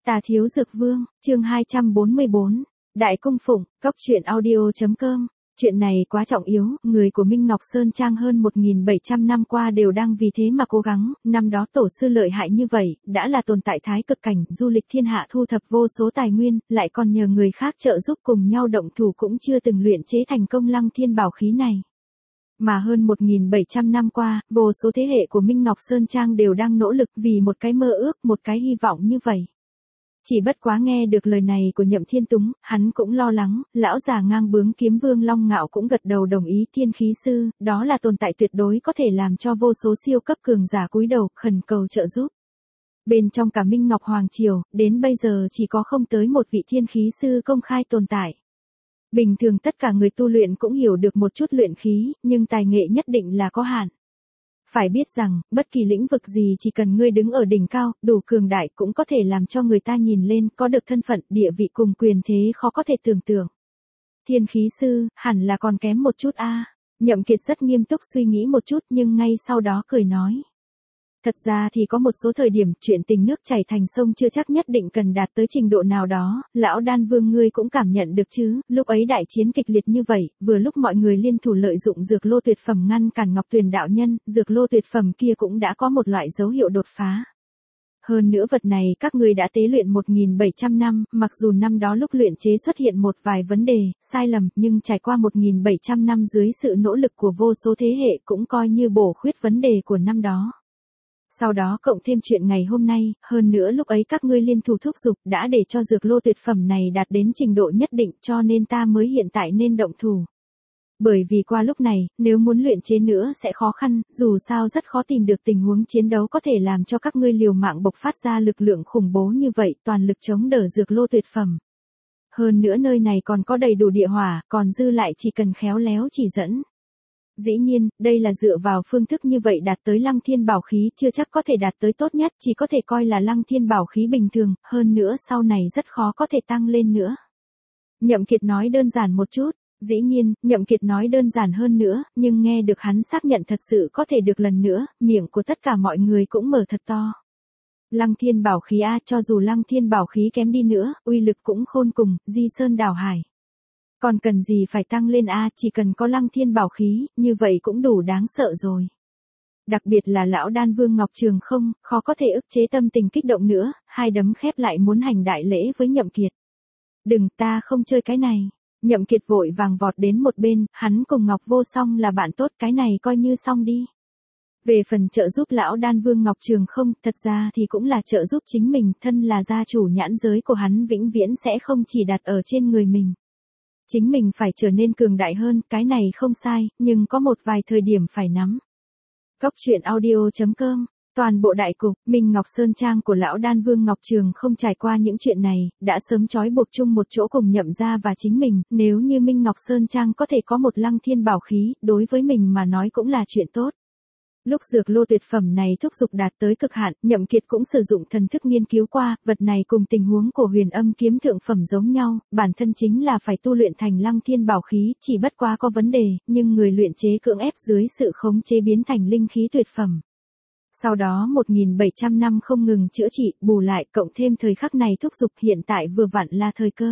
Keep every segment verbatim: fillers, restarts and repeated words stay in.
Tà Thiếu Dược Vương, chương hai trăm bốn mươi bốn, Đại Cung Phụng, Cóc Truyện Audio.com. Chuyện này quá trọng yếu, người của Minh Ngọc Sơn Trang hơn một nghìn bảy trăm năm qua đều đang vì thế mà cố gắng, năm đó tổ sư lợi hại như vậy, đã là tồn tại thái cực cảnh, du lịch thiên hạ thu thập vô số tài nguyên, lại còn nhờ người khác trợ giúp cùng nhau động thủ cũng chưa từng luyện chế thành công Lăng Thiên bảo khí này. Mà hơn một nghìn bảy trăm năm qua, vô số thế hệ của Minh Ngọc Sơn Trang đều đang nỗ lực vì một cái mơ ước, một cái hy vọng như vậy. Chỉ bất quá nghe được lời này của Nhậm Thiên Túng, hắn cũng lo lắng, lão già ngang bướng Kiếm Vương Long Ngạo cũng gật đầu đồng ý. Thiên khí sư, đó là tồn tại tuyệt đối có thể làm cho vô số siêu cấp cường giả cúi đầu, khẩn cầu trợ giúp. Bên trong cả Minh Ngọc Hoàng Triều, đến bây giờ chỉ có không tới một vị thiên khí sư công khai tồn tại. Bình thường tất cả người tu luyện cũng hiểu được một chút luyện khí, nhưng tài nghệ nhất định là có hạn. Phải biết rằng, bất kỳ lĩnh vực gì chỉ cần ngươi đứng ở đỉnh cao, đủ cường đại cũng có thể làm cho người ta nhìn lên, có được thân phận, địa vị cùng quyền thế khó có thể tưởng tượng. Thiên khí sư, hẳn là còn kém một chút a. Nhậm Kiệt rất nghiêm túc suy nghĩ một chút nhưng ngay sau đó cười nói. Thật ra thì có một số thời điểm chuyện tình nước chảy thành sông chưa chắc nhất định cần đạt tới trình độ nào đó, lão Đan Vương ngươi cũng cảm nhận được chứ, lúc ấy đại chiến kịch liệt như vậy, vừa lúc mọi người liên thủ lợi dụng dược lô tuyệt phẩm ngăn cản Ngọc Tuyền đạo nhân, dược lô tuyệt phẩm kia cũng đã có một loại dấu hiệu đột phá. Hơn nữa vật này các ngươi đã tế luyện một nghìn bảy trăm năm, mặc dù năm đó lúc luyện chế xuất hiện một vài vấn đề, sai lầm, nhưng trải qua một nghìn bảy trăm năm dưới sự nỗ lực của vô số thế hệ cũng coi như bổ khuyết vấn đề của năm đó. Sau đó cộng thêm chuyện ngày hôm nay, hơn nữa lúc ấy các ngươi liên thủ thúc giục đã để cho dược lô tuyệt phẩm này đạt đến trình độ nhất định cho nên ta mới hiện tại nên động thủ. Bởi vì qua lúc này, nếu muốn luyện chế nữa sẽ khó khăn, dù sao rất khó tìm được tình huống chiến đấu có thể làm cho các ngươi liều mạng bộc phát ra lực lượng khủng bố như vậy, toàn lực chống đỡ dược lô tuyệt phẩm. Hơn nữa nơi này còn có đầy đủ địa hỏa, còn dư lại chỉ cần khéo léo chỉ dẫn. Dĩ nhiên, đây là dựa vào phương thức như vậy đạt tới Lăng Thiên bảo khí chưa chắc có thể đạt tới tốt nhất, chỉ có thể coi là Lăng Thiên bảo khí bình thường, hơn nữa sau này rất khó có thể tăng lên nữa. Nhậm Kiệt nói đơn giản một chút, dĩ nhiên, Nhậm Kiệt nói đơn giản hơn nữa, nhưng nghe được hắn xác nhận thật sự có thể được lần nữa, miệng của tất cả mọi người cũng mở thật to. Lăng Thiên bảo khí a, cho dù Lăng Thiên bảo khí kém đi nữa, uy lực cũng khôn cùng, di sơn đảo hải. Còn cần gì phải tăng lên a, chỉ cần có Lăng Thiên bảo khí, như vậy cũng đủ đáng sợ rồi. Đặc biệt là lão Đan Vương Ngọc Trường không, khó có thể ức chế tâm tình kích động nữa, hai đấm khép lại muốn hành đại lễ với Nhậm Kiệt. Đừng, ta không chơi cái này. Nhậm Kiệt vội vàng vọt đến một bên, hắn cùng Ngọc Vô Song là bạn tốt, cái này coi như xong đi. Về phần trợ giúp lão Đan Vương Ngọc Trường không, thật ra thì cũng là trợ giúp chính mình, thân là gia chủ nhãn giới của hắn vĩnh viễn sẽ không chỉ đặt ở trên người mình. Chính mình phải trở nên cường đại hơn, cái này không sai, nhưng có một vài thời điểm phải nắm. Cóc Truyện Audio.com. Toàn bộ đại cục, Minh Ngọc Sơn Trang của lão Đan Vương Ngọc Trường không trải qua những chuyện này, đã sớm trói buộc chung một chỗ cùng Nhậm gia và chính mình, nếu như Minh Ngọc Sơn Trang có thể có một Lăng Thiên bảo khí, đối với mình mà nói cũng là chuyện tốt. Lúc dược lô tuyệt phẩm này thúc giục đạt tới cực hạn, Nhậm Kiệt cũng sử dụng thần thức nghiên cứu qua, vật này cùng tình huống của Huyền Âm kiếm thượng phẩm giống nhau, bản thân chính là phải tu luyện thành Lăng Thiên bảo khí, chỉ bất quá có vấn đề, nhưng người luyện chế cưỡng ép dưới sự khống chế biến thành linh khí tuyệt phẩm. Sau đó một nghìn bảy trăm năm không ngừng chữa trị, bù lại, cộng thêm thời khắc này thúc giục hiện tại vừa vặn là thời cơ.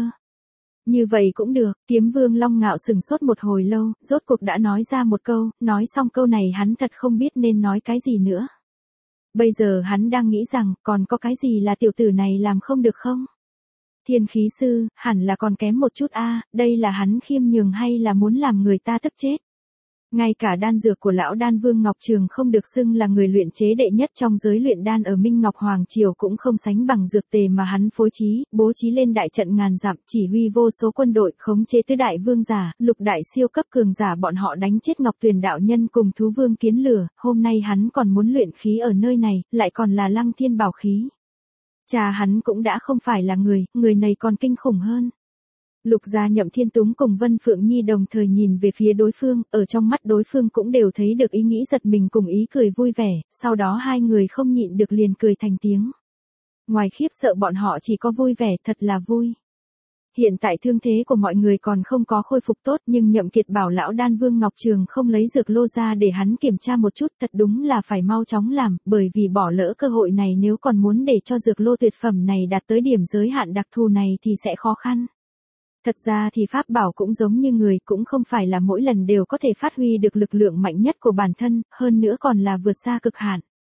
Như vậy cũng được, Kiếm Vương Long Ngạo sừng sốt một hồi lâu, rốt cuộc đã nói ra một câu, nói xong câu này hắn thật không biết nên nói cái gì nữa. Bây giờ hắn đang nghĩ rằng, còn có cái gì là tiểu tử này làm không được không? Thiên khí sư, hẳn là còn kém một chút a, đây là hắn khiêm nhường hay là muốn làm người ta tức chết? Ngay cả đan dược của lão Đan Vương Ngọc Trường không được xưng là người luyện chế đệ nhất trong giới luyện đan ở Minh Ngọc Hoàng Triều cũng không sánh bằng dược tề mà hắn phối trí, bố trí lên đại trận ngàn dặm, chỉ huy vô số quân đội, khống chế tứ đại vương giả, lục đại siêu cấp cường giả bọn họ đánh chết Ngọc Tuyền đạo nhân cùng thú vương kiến lửa, hôm nay hắn còn muốn luyện khí ở nơi này, lại còn là Lăng Thiên bảo khí. Cha hắn cũng đã không phải là người, người này còn kinh khủng hơn. Lục gia Nhậm Thiên Túng cùng Vân Phượng Nhi đồng thời nhìn về phía đối phương, ở trong mắt đối phương cũng đều thấy được ý nghĩ giật mình cùng ý cười vui vẻ, sau đó hai người không nhịn được liền cười thành tiếng. Ngoài khiếp sợ bọn họ chỉ có vui vẻ, thật là vui. Hiện tại thương thế của mọi người còn không có khôi phục tốt, nhưng Nhậm Kiệt bảo lão đan Vương Ngọc Trường không lấy dược lô ra để hắn kiểm tra một chút, thật đúng là phải mau chóng làm, bởi vì bỏ lỡ cơ hội này nếu còn muốn để cho dược lô tuyệt phẩm này đạt tới điểm giới hạn đặc thù này thì sẽ khó khăn. Thật ra thì pháp bảo cũng giống như người, cũng không phải là mỗi lần đều có thể phát huy được lực lượng mạnh nhất của bản thân, hơn nữa còn là vượt xa cực hạn.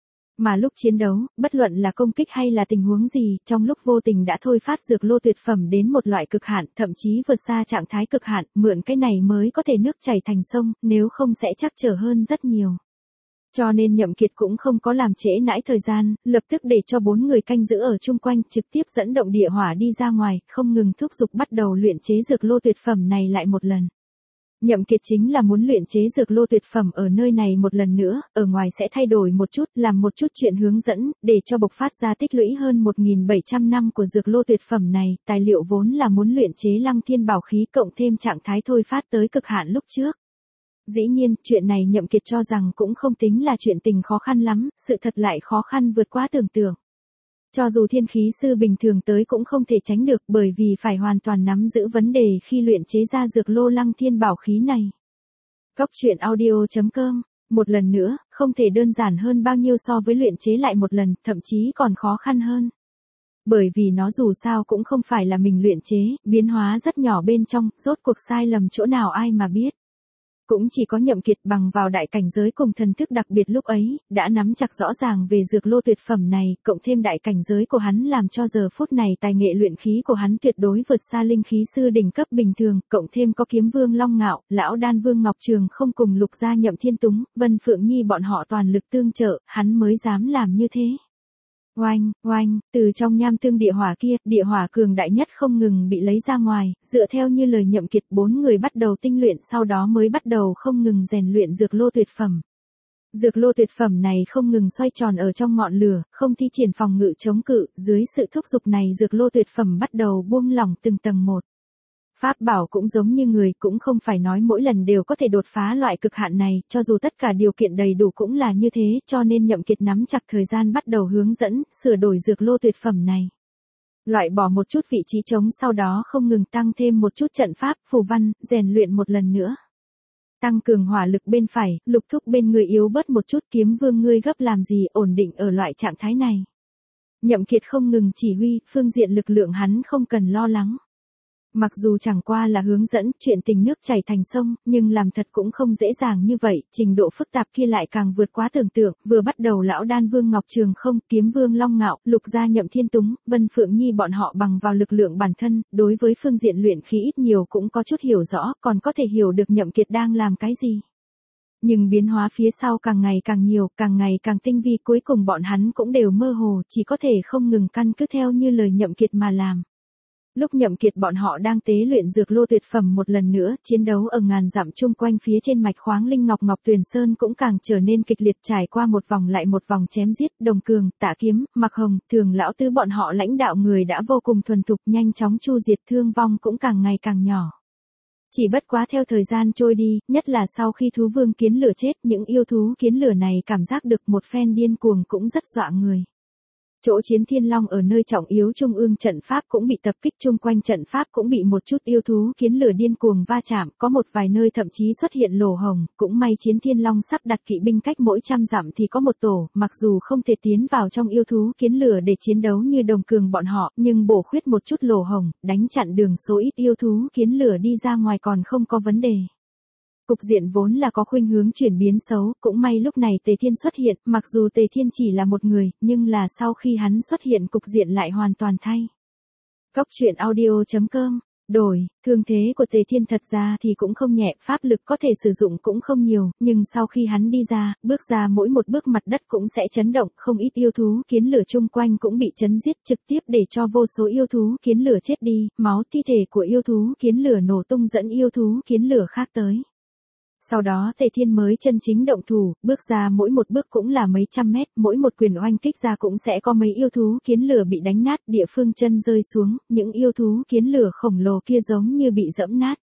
Mà lúc chiến đấu, bất luận là công kích hay là tình huống gì, trong lúc vô tình đã thôi phát dược lô tuyệt phẩm đến một loại cực hạn, thậm chí vượt xa trạng thái cực hạn, mượn cái này mới có thể nước chảy thành sông, nếu không sẽ trắc trở hơn rất nhiều. Cho nên Nhậm Kiệt cũng không có làm trễ nãi thời gian, lập tức để cho bốn người canh giữ ở chung quanh, trực tiếp dẫn động địa hỏa đi ra ngoài, không ngừng thúc giục bắt đầu luyện chế dược lô tuyệt phẩm này lại một lần. Nhậm Kiệt chính là muốn luyện chế dược lô tuyệt phẩm ở nơi này một lần nữa, ở ngoài sẽ thay đổi một chút, làm một chút chuyện hướng dẫn, để cho bộc phát ra tích lũy hơn một nghìn bảy trăm năm của dược lô tuyệt phẩm này, tài liệu vốn là muốn luyện chế Lăng Thiên Bảo Khí cộng thêm trạng thái thôi phát tới cực hạn lúc trước. Dĩ nhiên, chuyện này Nhậm Kiệt cho rằng cũng không tính là chuyện tình khó khăn lắm, sự thật lại khó khăn vượt quá tưởng tượng. Cho dù thiên khí sư bình thường tới cũng không thể tránh được, bởi vì phải hoàn toàn nắm giữ vấn đề khi luyện chế ra dược lô Lăng Thiên Bảo Khí này. Cốc truyện audio chấm com, một lần nữa, không thể đơn giản hơn bao nhiêu so với luyện chế lại một lần, thậm chí còn khó khăn hơn. Bởi vì nó dù sao cũng không phải là mình luyện chế, biến hóa rất nhỏ bên trong, rốt cuộc sai lầm chỗ nào ai mà biết. Cũng chỉ có Nhậm Kiệt bằng vào đại cảnh giới cùng thần thức đặc biệt lúc ấy, đã nắm chặt rõ ràng về dược lô tuyệt phẩm này, cộng thêm đại cảnh giới của hắn làm cho giờ phút này tài nghệ luyện khí của hắn tuyệt đối vượt xa linh khí sư đỉnh cấp bình thường, cộng thêm có kiếm vương Long Ngạo, lão đan Vương Ngọc Trường không cùng Lục gia Nhậm Thiên Túng, Vân Phượng Nhi bọn họ toàn lực tương trợ, hắn mới dám làm như thế. Oanh, oanh, từ trong nham tương địa hỏa kia, địa hỏa cường đại nhất không ngừng bị lấy ra ngoài, dựa theo như lời Nhậm Kiệt bốn người bắt đầu tinh luyện sau đó mới bắt đầu không ngừng rèn luyện dược lô tuyệt phẩm. Dược lô tuyệt phẩm này không ngừng xoay tròn ở trong ngọn lửa, không thi triển phòng ngự chống cự, dưới sự thúc giục này dược lô tuyệt phẩm bắt đầu buông lỏng từng tầng một. Pháp bảo cũng giống như người, cũng không phải nói mỗi lần đều có thể đột phá loại cực hạn này, cho dù tất cả điều kiện đầy đủ cũng là như thế, cho nên Nhậm Kiệt nắm chặt thời gian bắt đầu hướng dẫn, sửa đổi dược lô tuyệt phẩm này. Loại bỏ một chút vị trí trống sau đó không ngừng tăng thêm một chút trận pháp, phù văn, rèn luyện một lần nữa. Tăng cường hỏa lực bên phải, Lục Thúc bên người yếu bớt một chút, Kiếm Vương ngươi gấp làm gì, ổn định ở loại trạng thái này. Nhậm Kiệt không ngừng chỉ huy, phương diện lực lượng hắn không cần lo lắng. Mặc dù chẳng qua là hướng dẫn, chuyện tình nước chảy thành sông, nhưng làm thật cũng không dễ dàng như vậy, trình độ phức tạp kia lại càng vượt quá tưởng tượng, vừa bắt đầu lão đan Vương Ngọc Trường không, Kiếm Vương Long Ngạo, Lục gia Nhậm Thiên Túng, Vân Phượng Nhi bọn họ bằng vào lực lượng bản thân, đối với phương diện luyện khí ít nhiều cũng có chút hiểu rõ, còn có thể hiểu được Nhậm Kiệt đang làm cái gì. Nhưng biến hóa phía sau càng ngày càng nhiều, càng ngày càng tinh vi, cuối cùng bọn hắn cũng đều mơ hồ, chỉ có thể không ngừng căn cứ theo như lời Nhậm Kiệt mà làm. Lúc Nhậm Kiệt bọn họ đang tế luyện dược lô tuyệt phẩm một lần nữa, chiến đấu ở ngàn dặm chung quanh phía trên mạch khoáng linh ngọc Ngọc Tuyền Sơn cũng càng trở nên kịch liệt, trải qua một vòng lại một vòng chém giết, Đồng Cường, Tạ Kiếm, Mặc Hồng, Thường lão tứ bọn họ lãnh đạo người đã vô cùng thuần thục, nhanh chóng chu diệt, thương vong cũng càng ngày càng nhỏ. Chỉ bất quá theo thời gian trôi đi, nhất là sau khi thú vương kiến lửa chết, những yêu thú kiến lửa này cảm giác được một phen điên cuồng cũng rất dọa người. Chỗ chiến thiên long ở nơi trọng yếu trung ương trận pháp cũng bị tập kích, chung quanh trận pháp cũng bị một chút yêu thú kiến lửa điên cuồng va chạm, có một vài nơi thậm chí xuất hiện lỗ hồng, cũng may chiến thiên long sắp đặt kỵ binh cách mỗi trăm dặm thì có một tổ, mặc dù không thể tiến vào trong yêu thú kiến lửa để chiến đấu như Đồng Cường bọn họ, nhưng bổ khuyết một chút lỗ hồng, đánh chặn đường số ít yêu thú kiến lửa đi ra ngoài còn không có vấn đề. Cục diện vốn là có khuynh hướng chuyển biến xấu, cũng may lúc này Tề Thiên xuất hiện, mặc dù Tề Thiên chỉ là một người, nhưng là sau khi hắn xuất hiện cục diện lại hoàn toàn thay. Cốc truyện audio chấm com, đổi, thương thế của Tề Thiên thật ra thì cũng không nhẹ, pháp lực có thể sử dụng cũng không nhiều, nhưng sau khi hắn đi ra, bước ra mỗi một bước mặt đất cũng sẽ chấn động, không ít yêu thú kiến lửa chung quanh cũng bị chấn giết, trực tiếp để cho vô số yêu thú kiến lửa chết đi, máu thi thể của yêu thú kiến lửa nổ tung dẫn yêu thú kiến lửa khác tới. Sau đó Tề Thiên mới chân chính động thủ, bước ra mỗi một bước cũng là mấy trăm mét, mỗi một quyền oanh kích ra cũng sẽ có mấy yêu thú kiến lửa bị đánh nát, địa phương chân rơi xuống, những yêu thú kiến lửa khổng lồ kia giống như bị dẫm nát.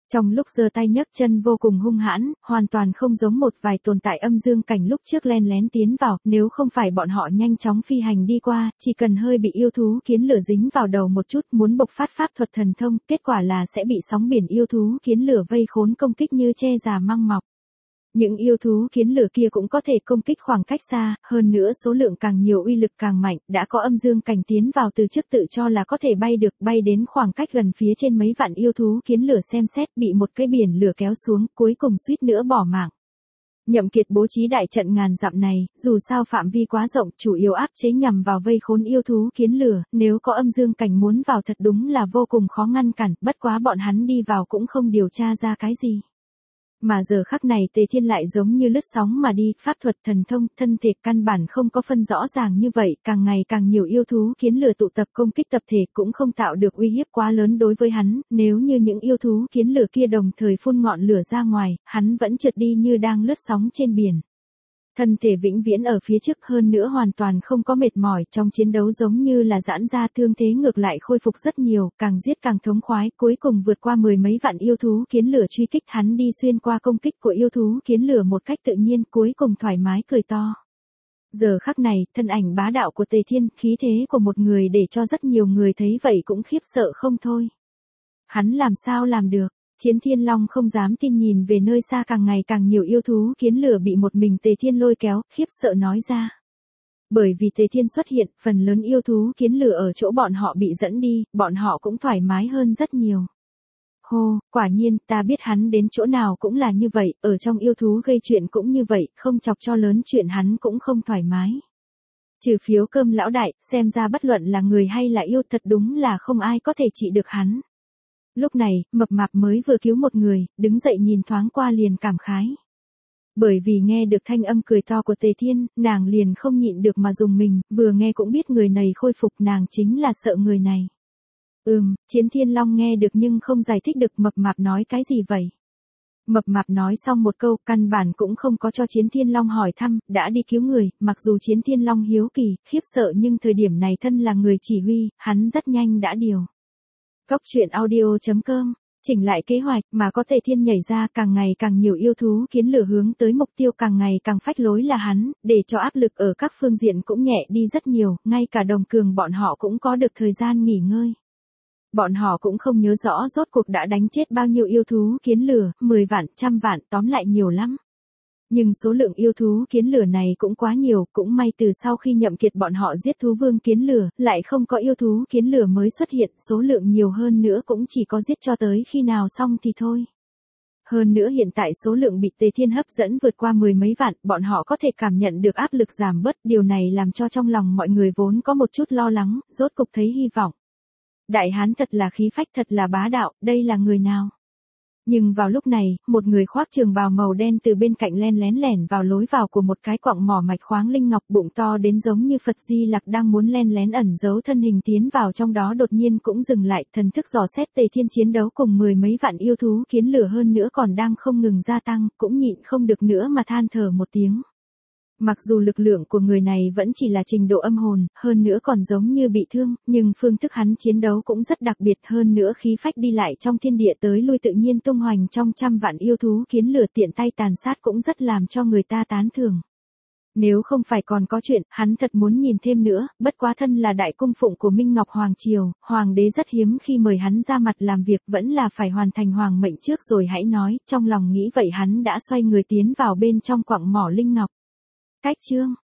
Trong lúc giơ tay nhấc chân vô cùng hung hãn, hoàn toàn không giống một vài tồn tại âm dương cảnh lúc trước len lén tiến vào, nếu không phải bọn họ nhanh chóng phi hành đi qua, chỉ cần hơi bị yêu thú kiến lửa dính vào đầu một chút muốn bộc phát pháp thuật thần thông, kết quả là sẽ bị sóng biển yêu thú kiến lửa vây khốn công kích như tre già măng mọc. Những yêu thú kiến lửa kia cũng có thể công kích khoảng cách xa, hơn nữa số lượng càng nhiều uy lực càng mạnh, đã có âm dương cảnh tiến vào từ trước tự cho là có thể bay được, bay đến khoảng cách gần phía trên mấy vạn yêu thú kiến lửa xem xét bị một cái biển lửa kéo xuống, cuối cùng suýt nữa bỏ mạng. Nhậm Kiệt bố trí đại trận ngàn dặm này, dù sao phạm vi quá rộng, chủ yếu áp chế nhằm vào vây khốn yêu thú kiến lửa, nếu có âm dương cảnh muốn vào thật đúng là vô cùng khó ngăn cản, bất quá bọn hắn đi vào cũng không điều tra ra cái gì. Mà giờ khắc này Tề Thiên lại giống như lướt sóng mà đi, pháp thuật thần thông, thân thể căn bản không có phân rõ ràng như vậy, càng ngày càng nhiều yêu thú kiến lửa tụ tập công kích tập thể cũng không tạo được uy hiếp quá lớn đối với hắn, nếu như những yêu thú kiến lửa kia đồng thời phun ngọn lửa ra ngoài, hắn vẫn trượt đi như đang lướt sóng trên biển. Thân thể vĩnh viễn ở phía trước hơn nữa hoàn toàn không có mệt mỏi, trong chiến đấu giống như là giãn ra thương thế ngược lại khôi phục rất nhiều, càng giết càng thống khoái, cuối cùng vượt qua mười mấy vạn yêu thú kiến lửa truy kích, hắn đi xuyên qua công kích của yêu thú kiến lửa một cách tự nhiên, cuối cùng thoải mái cười to. Giờ khắc này, thân ảnh bá đạo của Tề Thiên, khí thế của một người để cho rất nhiều người thấy vậy cũng khiếp sợ không thôi. Hắn làm sao làm được? Chiến Thiên Long không dám tin nhìn về nơi xa càng ngày càng nhiều yêu thú kiến lửa bị một mình Tề Thiên lôi kéo, khiếp sợ nói ra. Bởi vì Tề Thiên xuất hiện, phần lớn yêu thú kiến lửa ở chỗ bọn họ bị dẫn đi, bọn họ cũng thoải mái hơn rất nhiều. Hô, quả nhiên, ta biết hắn đến chỗ nào cũng là như vậy, ở trong yêu thú gây chuyện cũng như vậy, không chọc cho lớn chuyện hắn cũng không thoải mái. Trừ phiếu Cơm lão đại, xem ra bất luận là người hay là yêu thật đúng là không ai có thể trị được hắn. Lúc này, mập mạp mới vừa cứu một người, đứng dậy nhìn thoáng qua liền cảm khái. Bởi vì nghe được thanh âm cười to của Tề Thiên, nàng liền không nhịn được mà dùng mình, vừa nghe cũng biết người này khôi phục, nàng chính là sợ người này. Ừm, Chiến Thiên Long nghe được nhưng không giải thích được mập mạp nói cái gì vậy. Mập mạp nói xong một câu, căn bản cũng không có cho Chiến Thiên Long hỏi thăm, đã đi cứu người, mặc dù Chiến Thiên Long hiếu kỳ, khiếp sợ nhưng thời điểm này thân là người chỉ huy, hắn rất nhanh đã điều. Cóc truyện audio chấm com, chỉnh lại kế hoạch mà có Tề Thiên nhảy ra, càng ngày càng nhiều yêu thú kiến lửa hướng tới mục tiêu càng ngày càng phách lối là hắn, để cho áp lực ở các phương diện cũng nhẹ đi rất nhiều, ngay cả Đồng Cường bọn họ cũng có được thời gian nghỉ ngơi. Bọn họ cũng không nhớ rõ rốt cuộc đã đánh chết bao nhiêu yêu thú kiến lửa, mười vạn, trăm vạn, tóm lại nhiều lắm. Nhưng số lượng yêu thú kiến lửa này cũng quá nhiều, cũng may từ sau khi Nhậm Kiệt bọn họ giết thú vương kiến lửa, lại không có yêu thú kiến lửa mới xuất hiện, số lượng nhiều hơn nữa cũng chỉ có giết cho tới khi nào xong thì thôi. Hơn nữa hiện tại số lượng bị Tề Thiên hấp dẫn vượt qua mười mấy vạn, bọn họ có thể cảm nhận được áp lực giảm bớt, điều này làm cho trong lòng mọi người vốn có một chút lo lắng, rốt cục thấy hy vọng. Đại hán thật là khí phách, thật là bá đạo, đây là người nào? Nhưng vào lúc này, một người khoác trường bào màu đen từ bên cạnh len lén lẻn vào lối vào của một cái quặng mỏ mạch khoáng linh ngọc, bụng to đến giống như Phật Di Lặc đang muốn len lén ẩn giấu thân hình tiến vào trong đó, đột nhiên cũng dừng lại, thần thức dò xét Tề Thiên chiến đấu cùng mười mấy vạn yêu thú kiến lửa hơn nữa còn đang không ngừng gia tăng, cũng nhịn không được nữa mà than thở một tiếng. Mặc dù lực lượng của người này vẫn chỉ là trình độ âm hồn, hơn nữa còn giống như bị thương, nhưng phương thức hắn chiến đấu cũng rất đặc biệt, hơn nữa khí phách đi lại trong thiên địa tới lui tự nhiên tung hoành trong trăm vạn yêu thú kiến lửa tiện tay tàn sát cũng rất làm cho người ta tán thưởng. Nếu không phải còn có chuyện, hắn thật muốn nhìn thêm nữa, bất quá thân là đại cung phụng của Minh Ngọc Hoàng Triều, Hoàng đế rất hiếm khi mời hắn ra mặt làm việc, vẫn là phải hoàn thành hoàng mệnh trước rồi hãy nói, trong lòng nghĩ vậy hắn đã xoay người tiến vào bên trong quặng mỏ linh ngọc. Cách chương